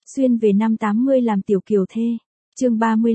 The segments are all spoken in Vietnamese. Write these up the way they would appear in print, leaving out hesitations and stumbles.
Xuyên về năm 80 làm tiểu kiều thê. Chương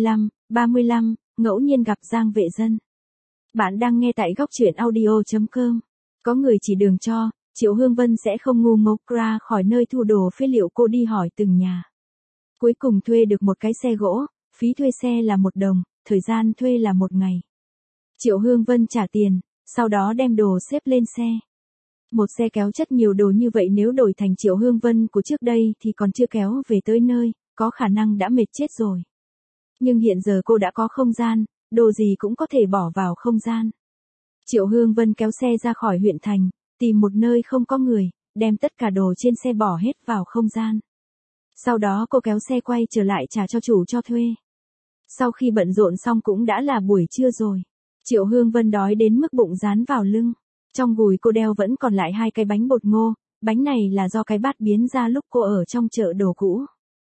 35, ngẫu nhiên gặp Giang Vệ Dân. Bạn đang nghe tại góc truyện audio.com. Có người chỉ đường cho, Triệu Hương Vân sẽ không ngu ngốc ra khỏi nơi thu đồ phế liệu, cô đi hỏi từng nhà. Cuối cùng thuê được một cái xe gỗ, phí thuê xe là 1 đồng, thời gian thuê là 1 ngày. Triệu Hương Vân trả tiền, sau đó đem đồ xếp lên xe. Một xe kéo chất nhiều đồ như vậy nếu đổi thành Triệu Hương Vân của trước đây thì còn chưa kéo về tới nơi, có khả năng đã mệt chết rồi. Nhưng hiện giờ cô đã có không gian, đồ gì cũng có thể bỏ vào không gian. Triệu Hương Vân kéo xe ra khỏi huyện thành, tìm một nơi không có người, đem tất cả đồ trên xe bỏ hết vào không gian. Sau đó cô kéo xe quay trở lại trả cho chủ cho thuê. Sau khi bận rộn xong cũng đã là buổi trưa rồi. Triệu Hương Vân đói đến mức bụng dán vào lưng. Trong gùi cô đeo vẫn còn lại 2 cái bánh bột ngô, bánh này là do cái bát biến ra lúc cô ở trong chợ đồ cũ.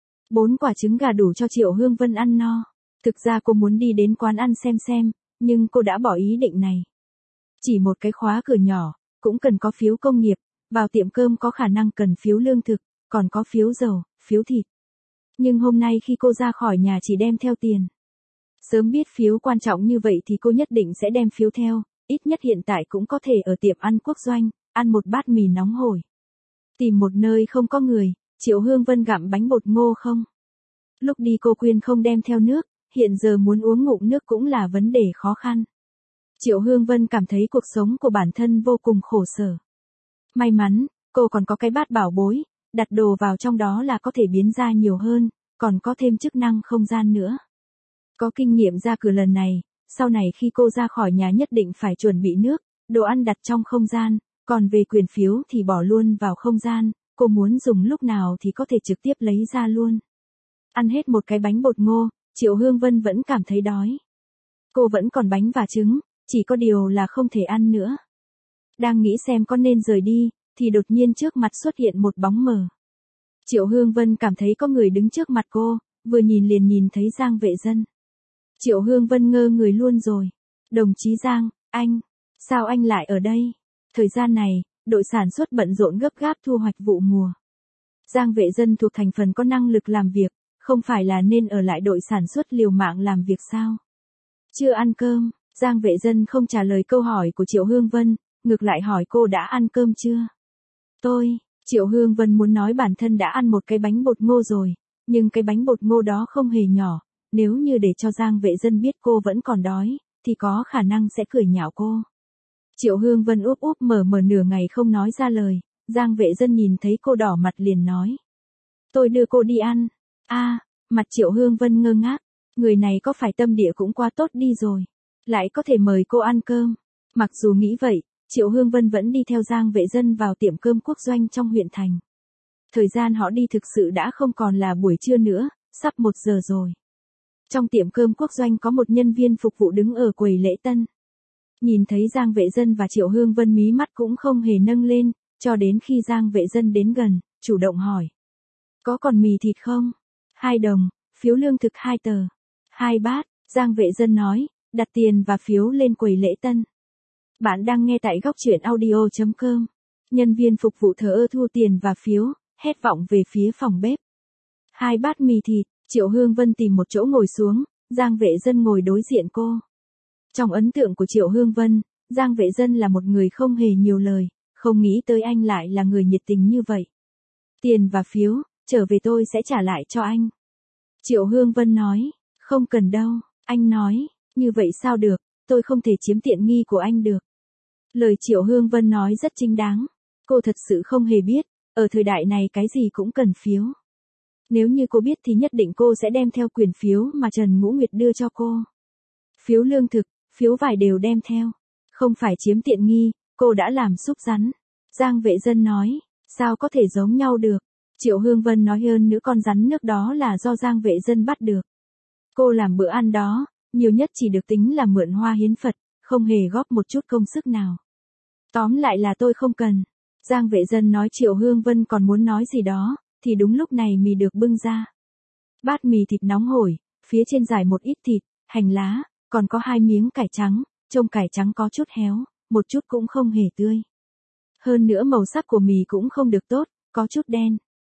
4 quả trứng gà đủ cho Triệu Hương Vân ăn no. Thực ra cô muốn đi đến quán ăn xem, nhưng cô đã bỏ ý định này. Chỉ một cái khóa cửa nhỏ, cũng cần có phiếu công nghiệp, vào tiệm cơm có khả năng cần phiếu lương thực, còn có phiếu dầu, phiếu thịt. Nhưng hôm nay khi cô ra khỏi nhà chỉ đem theo tiền. Sớm biết phiếu quan trọng như vậy thì cô nhất định sẽ đem phiếu theo, ít nhất hiện tại cũng có thể ở tiệm ăn Quốc Doanh, ăn một bát mì nóng hổi. Tìm một nơi không có người, Triệu Hương Vân gặm bánh bột ngô không. Lúc đi cô khuyên không đem theo nước, hiện giờ muốn uống ngụm nước cũng là vấn đề khó khăn. Triệu Hương Vân cảm thấy cuộc sống của bản thân vô cùng khổ sở. May mắn, cô còn có cái bát bảo bối, đặt đồ vào trong đó là có thể biến ra nhiều hơn, còn có thêm chức năng không gian nữa. Có kinh nghiệm ra cửa lần này, sau này khi cô ra khỏi nhà nhất định phải chuẩn bị nước, đồ ăn đặt trong không gian, còn về quyền phiếu thì bỏ luôn vào không gian, cô muốn dùng lúc nào thì có thể trực tiếp lấy ra luôn. Ăn hết một cái bánh bột ngô, Triệu Hương Vân vẫn cảm thấy đói. Cô vẫn còn bánh và trứng, chỉ có điều là không thể ăn nữa. Đang nghĩ xem có nên rời đi, thì đột nhiên trước mặt xuất hiện một bóng mờ. Triệu Hương Vân cảm thấy có người đứng trước mặt cô, vừa nhìn liền nhìn thấy Giang Vệ Dân. Triệu Hương Vân ngơ người luôn rồi. Đồng chí Giang, anh, sao anh lại ở đây? Thời gian này, đội sản xuất bận rộn gấp gáp thu hoạch vụ mùa. Giang Vệ Dân thuộc thành phần có năng lực làm việc, không phải là nên ở lại đội sản xuất liều mạng làm việc sao? Chưa ăn cơm, Giang Vệ Dân không trả lời câu hỏi của Triệu Hương Vân, ngược lại hỏi cô đã ăn cơm chưa? Triệu Hương Vân muốn nói bản thân đã ăn một cái bánh bột ngô rồi, nhưng cái bánh bột ngô đó không hề nhỏ, nếu như để cho Giang Vệ Dân biết cô vẫn còn đói, thì có khả năng sẽ cười nhạo cô. Triệu Hương Vân úp úp mở nửa ngày không nói ra lời, Giang Vệ Dân nhìn thấy cô đỏ mặt liền nói. Tôi đưa cô đi ăn. Mặt Triệu Hương Vân ngơ ngác, người này có phải tâm địa cũng quá tốt đi rồi, lại có thể mời cô ăn cơm. Mặc dù nghĩ vậy, Triệu Hương Vân vẫn đi theo Giang Vệ Dân vào tiệm cơm Quốc Doanh trong huyện thành. Thời gian họ đi thực sự đã không còn là buổi trưa nữa, sắp 1 giờ rồi. Trong tiệm cơm Quốc Doanh có một nhân viên phục vụ đứng ở quầy lễ tân. Nhìn thấy Giang Vệ Dân và Triệu Hương Vân mí mắt cũng không hề nâng lên, cho đến khi Giang Vệ Dân đến gần, chủ động hỏi. Có còn mì thịt không? 2 đồng, phiếu lương thực 2 tờ. 2 bát, Giang Vệ Dân nói, đặt tiền và phiếu lên quầy lễ tân. Bạn đang nghe tại góc truyện audio.com. Nhân viên phục vụ thờ ơ thu tiền và phiếu, hét vọng về phía phòng bếp. 2 bát mì thịt, Triệu Hương Vân tìm một chỗ ngồi xuống, Giang Vệ Dân ngồi đối diện cô. Trong ấn tượng của Triệu Hương Vân, Giang Vệ Dân là một người không hề nhiều lời, không nghĩ tới anh lại là người nhiệt tình như vậy. Tiền và phiếu, trở về tôi sẽ trả lại cho anh. Triệu Hương Vân nói, không cần đâu, anh nói, như vậy sao được, tôi không thể chiếm tiện nghi của anh được. Lời Triệu Hương Vân nói rất chính đáng, cô thật sự không hề biết, ở thời đại này cái gì cũng cần phiếu. Nếu như cô biết thì nhất định cô sẽ đem theo quyển phiếu mà Trần Ngũ Nguyệt đưa cho cô. Phiếu lương thực, phiếu vải đều đem theo. Không phải chiếm tiện nghi, cô đã làm súp rắn. Giang Vệ Dân nói, sao có thể giống nhau được. Triệu Hương Vân nói hơn nữa con rắn nước đó là do Giang Vệ Dân bắt được. Cô làm bữa ăn đó, nhiều nhất chỉ được tính là mượn hoa hiến Phật, không hề góp một chút công sức nào. Tóm lại là tôi không cần. Giang Vệ Dân nói Triệu Hương Vân còn muốn nói gì đó, thì đúng lúc này mì được bưng ra. Bát mì thịt nóng hổi, phía trên rải một ít thịt, hành lá, còn có 2 miếng cải trắng, trông cải trắng có chút héo, một chút cũng không hề tươi. Hơn nữa màu sắc của mì cũng không được tốt, có chút đen.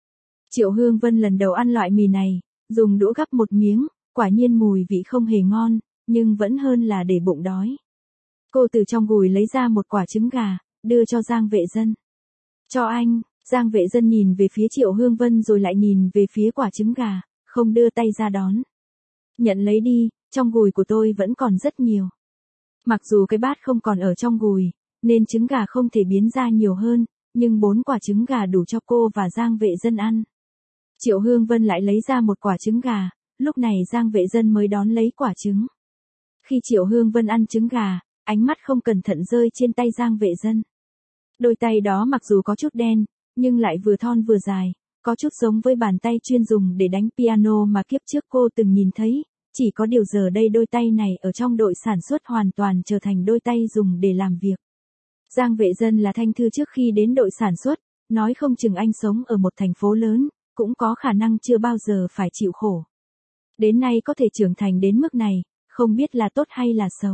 Triệu Hương Vân lần đầu ăn loại mì này, dùng đũa gắp một miếng, quả nhiên mùi vị không hề ngon, nhưng vẫn hơn là để bụng đói. Cô từ trong gùi lấy ra một quả trứng gà, đưa cho Giang Vệ Dân. Cho anh. Giang Vệ Dân nhìn về phía Triệu Hương Vân rồi lại nhìn về phía quả trứng gà, không đưa tay ra đón. Nhận lấy đi, trong gùi của tôi vẫn còn rất nhiều. Mặc dù cái bát không còn ở trong gùi, nên trứng gà không thể biến ra nhiều hơn, nhưng 4 quả trứng gà đủ cho cô và Giang Vệ Dân ăn. Triệu Hương Vân lại lấy ra một quả trứng gà, lúc này Giang Vệ Dân mới đón lấy quả trứng. Khi Triệu Hương Vân ăn trứng gà, ánh mắt không cẩn thận rơi trên tay Giang Vệ Dân. Đôi tay đó mặc dù có chút đen, nhưng lại vừa thon vừa dài, có chút giống với bàn tay chuyên dùng để đánh piano mà kiếp trước cô từng nhìn thấy, chỉ có điều giờ đây đôi tay này ở trong đội sản xuất hoàn toàn trở thành đôi tay dùng để làm việc. Giang Vệ Dân là thanh thư trước khi đến đội sản xuất, nói không chừng anh sống ở một thành phố lớn, cũng có khả năng chưa bao giờ phải chịu khổ. Đến nay có thể trưởng thành đến mức này, không biết là tốt hay là xấu.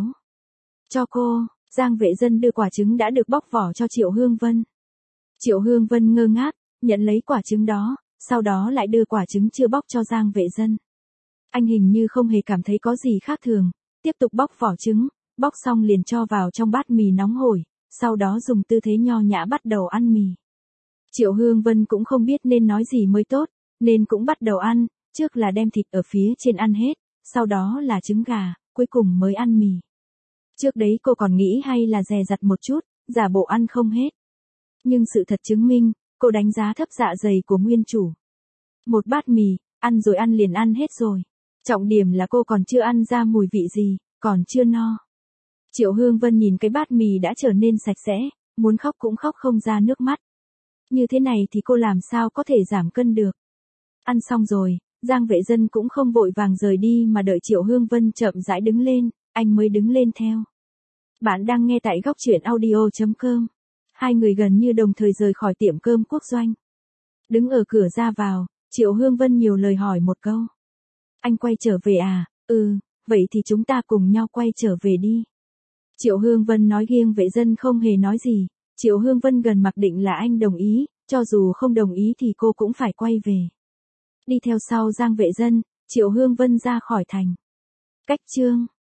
Cho cô. Giang Vệ Dân đưa quả trứng đã được bóc vỏ cho Triệu Hương Vân. Triệu Hương Vân ngơ ngác, nhận lấy quả trứng đó, sau đó lại đưa quả trứng chưa bóc cho Giang Vệ Dân. Anh hình như không hề cảm thấy có gì khác thường, tiếp tục bóc vỏ trứng, bóc xong liền cho vào trong bát mì nóng hổi, sau đó dùng tư thế nho nhã bắt đầu ăn mì. Triệu Hương Vân cũng không biết nên nói gì mới tốt, nên cũng bắt đầu ăn, trước là đem thịt ở phía trên ăn hết, sau đó là trứng gà, cuối cùng mới ăn mì. Trước đấy cô còn nghĩ hay là dè dặt một chút, giả bộ ăn không hết. Nhưng sự thật chứng minh, cô đánh giá thấp dạ dày của nguyên chủ. Một bát mì, ăn rồi ăn liền ăn hết rồi. Trọng điểm là cô còn chưa ăn ra mùi vị gì, còn chưa no. Triệu Hương Vân nhìn cái bát mì đã trở nên sạch sẽ, muốn khóc cũng khóc không ra nước mắt. Như thế này thì cô làm sao có thể giảm cân được. Ăn xong rồi, Giang Vệ Dân cũng không vội vàng rời đi mà đợi Triệu Hương Vân chậm rãi đứng lên, anh mới đứng lên theo. Bạn đang nghe tại góc truyện audio.com. Hai người gần như đồng thời rời khỏi tiệm cơm Quốc Doanh. Đứng ở cửa ra vào, Triệu Hương Vân nhiều lời hỏi một câu. Anh quay trở về à? Vậy thì chúng ta cùng nhau quay trở về đi. Triệu Hương Vân nói Giang Vệ Dân không hề nói gì. Triệu Hương Vân gần mặc định là anh đồng ý, cho dù không đồng ý thì cô cũng phải quay về. Đi theo sau Giang Vệ Dân, Triệu Hương Vân ra khỏi thành. Cách chương